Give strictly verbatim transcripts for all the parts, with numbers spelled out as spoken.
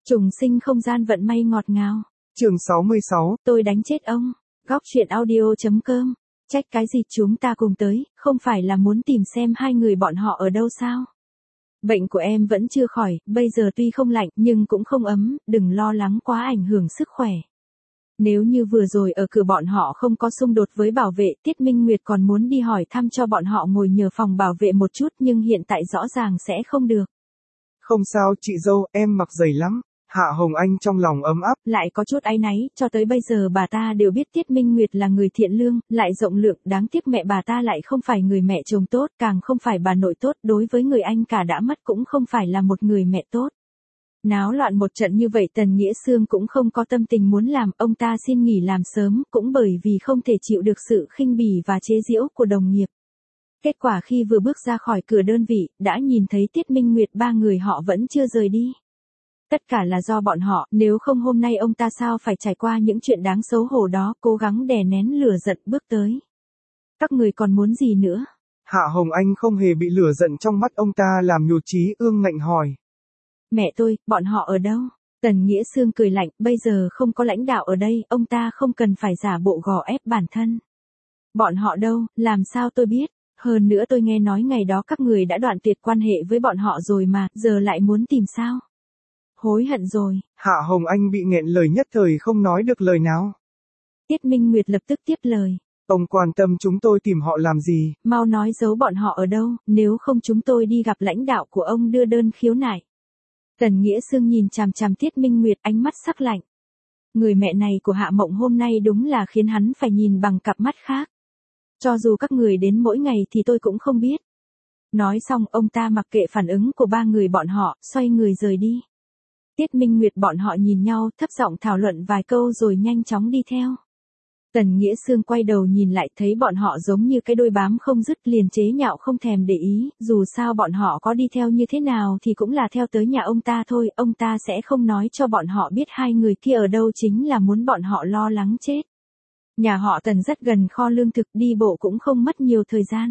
Trùng sinh không gian vận may ngọt ngào. Chương sáu mươi sáu. Tôi đánh chết ông. Góc truyện audio chấm com. Trách cái gì chúng ta cùng tới, không phải là muốn tìm xem hai người bọn họ ở đâu sao? Bệnh của em vẫn chưa khỏi, bây giờ tuy không lạnh nhưng cũng không ấm, đừng lo lắng quá ảnh hưởng sức khỏe. Nếu như vừa rồi ở cửa bọn họ không có xung đột với bảo vệ, Tiết Minh Nguyệt còn muốn đi hỏi thăm cho bọn họ ngồi nhờ phòng bảo vệ một chút nhưng hiện tại rõ ràng sẽ không được. Không sao chị dâu, em mặc dày lắm. Hạ Hồng Anh trong lòng ấm áp. Lại có chút áy náy, cho tới bây giờ bà ta đều biết Tiết Minh Nguyệt là người thiện lương, lại rộng lượng, đáng tiếc mẹ bà ta lại không phải người mẹ chồng tốt, càng không phải bà nội tốt, đối với người anh cả đã mất cũng không phải là một người mẹ tốt. Náo loạn một trận như vậy Tần Nghĩa Xương cũng không có tâm tình muốn làm, ông ta xin nghỉ làm sớm, cũng bởi vì không thể chịu được sự khinh bỉ và chế giễu của đồng nghiệp. Kết quả khi vừa bước ra khỏi cửa đơn vị, đã nhìn thấy Tiết Minh Nguyệt ba người họ vẫn chưa rời đi. Tất cả là do bọn họ, nếu không hôm nay ông ta sao phải trải qua những chuyện đáng xấu hổ đó, cố gắng đè nén lửa giận bước tới. Các người còn muốn gì nữa? Hạ Hồng Anh không hề bị lửa giận trong mắt ông ta làm nhụt chí ương ngạnh hỏi. Mẹ tôi, bọn họ ở đâu? Tần Nghĩa Xương cười lạnh, bây giờ không có lãnh đạo ở đây, ông ta không cần phải giả bộ gò ép bản thân. Bọn họ đâu, làm sao tôi biết? Hơn nữa tôi nghe nói ngày đó các người đã đoạn tuyệt quan hệ với bọn họ rồi mà, giờ lại muốn tìm sao? Hối hận rồi. Hạ Hồng Anh bị nghẹn lời nhất thời không nói được lời nào. Tiết Minh Nguyệt lập tức tiếp lời. Ông quan tâm chúng tôi tìm họ làm gì? Mau nói giấu bọn họ ở đâu, nếu không chúng tôi đi gặp lãnh đạo của ông đưa đơn khiếu nại. Tần Nghĩa Xương nhìn chằm chằm Tiết Minh Nguyệt ánh mắt sắc lạnh. Người mẹ này của Hạ Mộng hôm nay đúng là khiến hắn phải nhìn bằng cặp mắt khác. Cho dù các người đến mỗi ngày thì tôi cũng không biết. Nói xong ông ta mặc kệ phản ứng của ba người bọn họ, xoay người rời đi. Tiết Minh Nguyệt bọn họ nhìn nhau, thấp giọng thảo luận vài câu rồi nhanh chóng đi theo. Tần Nghĩa Xương quay đầu nhìn lại thấy bọn họ giống như cái đôi bám không dứt liền chế nhạo không thèm để ý, dù sao bọn họ có đi theo như thế nào thì cũng là theo tới nhà ông ta thôi, ông ta sẽ không nói cho bọn họ biết hai người kia ở đâu chính là muốn bọn họ lo lắng chết. Nhà họ Tần rất gần kho lương thực, đi bộ cũng không mất nhiều thời gian.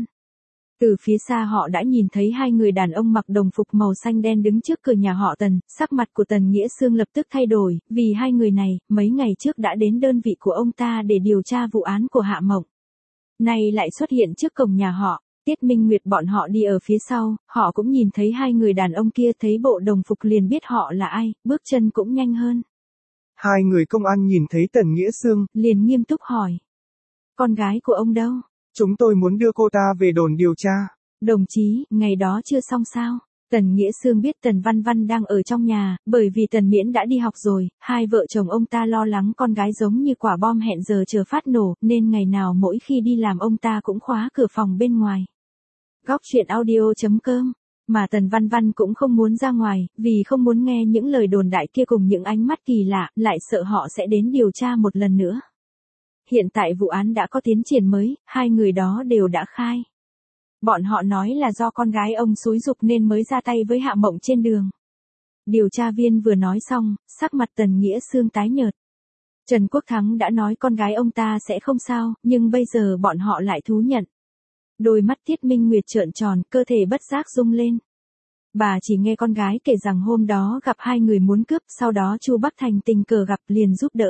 Từ phía xa họ đã nhìn thấy hai người đàn ông mặc đồng phục màu xanh đen đứng trước cửa nhà họ Tần, sắc mặt của Tần Nghĩa Xương lập tức thay đổi, vì hai người này, mấy ngày trước đã đến đơn vị của ông ta để điều tra vụ án của Hạ Mộng. Nay lại xuất hiện trước cổng nhà họ, Tiết Minh Nguyệt bọn họ đi ở phía sau, họ cũng nhìn thấy hai người đàn ông kia thấy bộ đồng phục liền biết họ là ai, bước chân cũng nhanh hơn. Hai người công an nhìn thấy Tần Nghĩa Xương, liền nghiêm túc hỏi. Con gái của ông đâu? Chúng tôi muốn đưa cô ta về đồn điều tra. Đồng chí, ngày đó chưa xong sao? Tần Nghĩa Xương biết Tần Văn Văn đang ở trong nhà, bởi vì Tần Miễn đã đi học rồi, hai vợ chồng ông ta lo lắng con gái giống như quả bom hẹn giờ chờ phát nổ, nên ngày nào mỗi khi đi làm ông ta cũng khóa cửa phòng bên ngoài. Góc truyện audio chấm com. Mà Tần Văn Văn cũng không muốn ra ngoài, vì không muốn nghe những lời đồn đại kia cùng những ánh mắt kỳ lạ, lại sợ họ sẽ đến điều tra một lần nữa. Hiện tại vụ án đã có tiến triển mới, hai người đó đều đã khai. Bọn họ nói là do con gái ông xúi giục nên mới ra tay với Hạ Mộng trên đường. Điều tra viên vừa nói xong, sắc mặt Tần Nghĩa Xương tái nhợt. Trần Quốc Thắng đã nói con gái ông ta sẽ không sao, nhưng bây giờ bọn họ lại thú nhận. Đôi mắt Tiết Minh Nguyệt trợn tròn, cơ thể bất giác rung lên. Bà chỉ nghe con gái kể rằng hôm đó gặp hai người muốn cướp, sau đó Chu Bắc Thành tình cờ gặp liền giúp đỡ.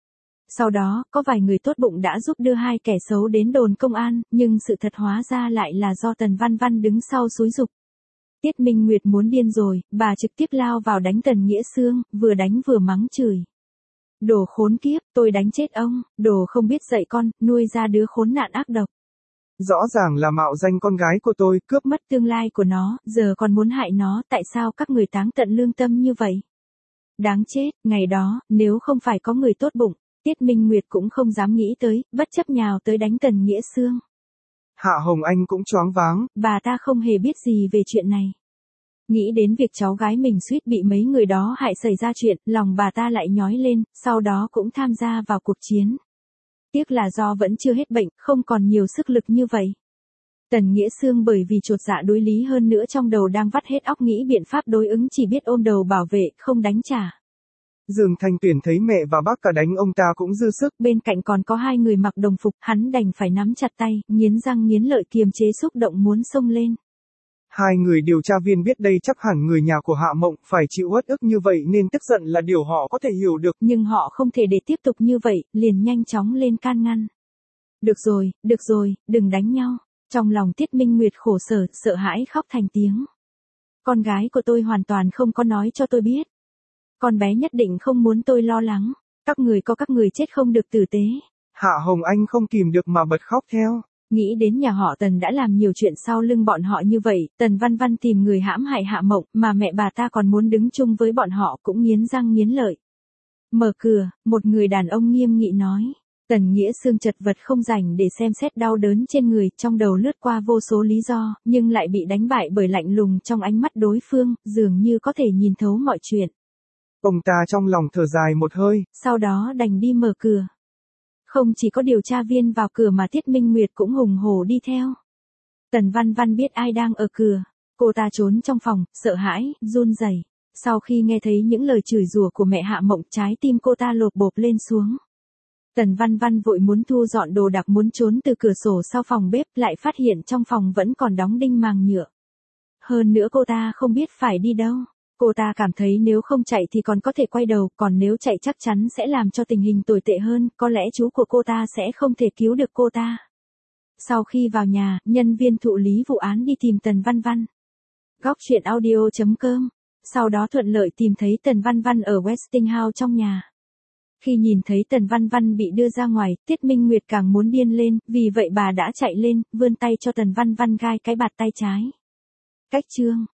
Sau đó, có vài người tốt bụng đã giúp đưa hai kẻ xấu đến đồn công an, nhưng sự thật hóa ra lại là do Tần Văn Văn đứng sau xúi giục. Tiết Minh Nguyệt muốn điên rồi, bà trực tiếp lao vào đánh Tần Nghĩa Xương, vừa đánh vừa mắng chửi. Đồ khốn kiếp, tôi đánh chết ông, đồ không biết dạy con, nuôi ra đứa khốn nạn ác độc. Rõ ràng là mạo danh con gái của tôi, cướp mất tương lai của nó, giờ còn muốn hại nó, tại sao các người táng tận lương tâm như vậy? Đáng chết, ngày đó, nếu không phải có người tốt bụng, Tiết Minh Nguyệt cũng không dám nghĩ tới, bất chấp nhào tới đánh Tần Nghĩa Xương. Hạ Hồng Anh cũng choáng váng. Bà ta không hề biết gì về chuyện này. Nghĩ đến việc cháu gái mình suýt bị mấy người đó hại xảy ra chuyện, lòng bà ta lại nhói lên, sau đó cũng tham gia vào cuộc chiến. Tiếc là do vẫn chưa hết bệnh, không còn nhiều sức lực như vậy. Tần Nghĩa Xương bởi vì chột dạ đối lý hơn nữa trong đầu đang vắt hết óc nghĩ biện pháp đối ứng chỉ biết ôm đầu bảo vệ, không đánh trả. Dương Thanh Tuyển thấy mẹ và bác cả đánh ông ta cũng dư sức. Bên cạnh còn có hai người mặc đồng phục, hắn đành phải nắm chặt tay, nghiến răng nghiến lợi kiềm chế xúc động muốn xông lên. Hai người điều tra viên biết đây chắc hẳn người nhà của Hạ Mộng phải chịu uất ức như vậy nên tức giận là điều họ có thể hiểu được. Nhưng họ không thể để tiếp tục như vậy, liền nhanh chóng lên can ngăn. Được rồi, được rồi, đừng đánh nhau. Trong lòng Tiết Minh Nguyệt khổ sở, sợ hãi khóc thành tiếng. Con gái của tôi hoàn toàn không có nói cho tôi biết. Con bé nhất định không muốn tôi lo lắng. Các người có các người chết không được tử tế. Hạ Hồng Anh không kìm được mà bật khóc theo. Nghĩ đến nhà họ Tần đã làm nhiều chuyện sau lưng bọn họ như vậy, Tần Văn Văn tìm người hãm hại Hạ Mộng, mà mẹ bà ta còn muốn đứng chung với bọn họ cũng nghiến răng nghiến lợi. Mở cửa, một người đàn ông nghiêm nghị nói. Tần Nghĩa Xương chật vật không rảnh để xem xét đau đớn trên người, trong đầu lướt qua vô số lý do, nhưng lại bị đánh bại bởi lạnh lùng trong ánh mắt đối phương, dường như có thể nhìn thấu mọi chuyện. Ông ta trong lòng thở dài một hơi, sau đó đành đi mở cửa. Không chỉ có điều tra viên vào cửa mà Tiết Minh Nguyệt cũng hùng hổ đi theo. Tần Văn Văn biết ai đang ở cửa. Cô ta trốn trong phòng, sợ hãi, run rẩy. Sau khi nghe thấy những lời chửi rủa của mẹ Hạ Mộng, trái tim cô ta lột bộp lên xuống. Tần Văn Văn vội muốn thu dọn đồ đạc muốn trốn từ cửa sổ sau phòng bếp, lại phát hiện trong phòng vẫn còn đóng đinh màng nhựa. Hơn nữa cô ta không biết phải đi đâu. Cô ta cảm thấy nếu không chạy thì còn có thể quay đầu, còn nếu chạy chắc chắn sẽ làm cho tình hình tồi tệ hơn, có lẽ chú của cô ta sẽ không thể cứu được cô ta. Sau khi vào nhà, nhân viên thụ lý vụ án đi tìm Tần Văn Văn. Góc truyện audio chấm com. Sau đó thuận lợi tìm thấy Tần Văn Văn ở Westinghouse trong nhà. Khi nhìn thấy Tần Văn Văn bị đưa ra ngoài, Tiết Minh Nguyệt càng muốn điên lên, vì vậy bà đã chạy lên, vươn tay cho Tần Văn Văn gai cái bạt tay trái. Cách chương